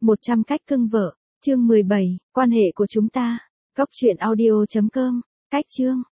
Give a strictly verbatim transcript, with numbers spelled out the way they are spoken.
một trăm cách cưng vợ, chương mười bảy, quan hệ của chúng ta. Góc truyện audio chấm com, cách chương.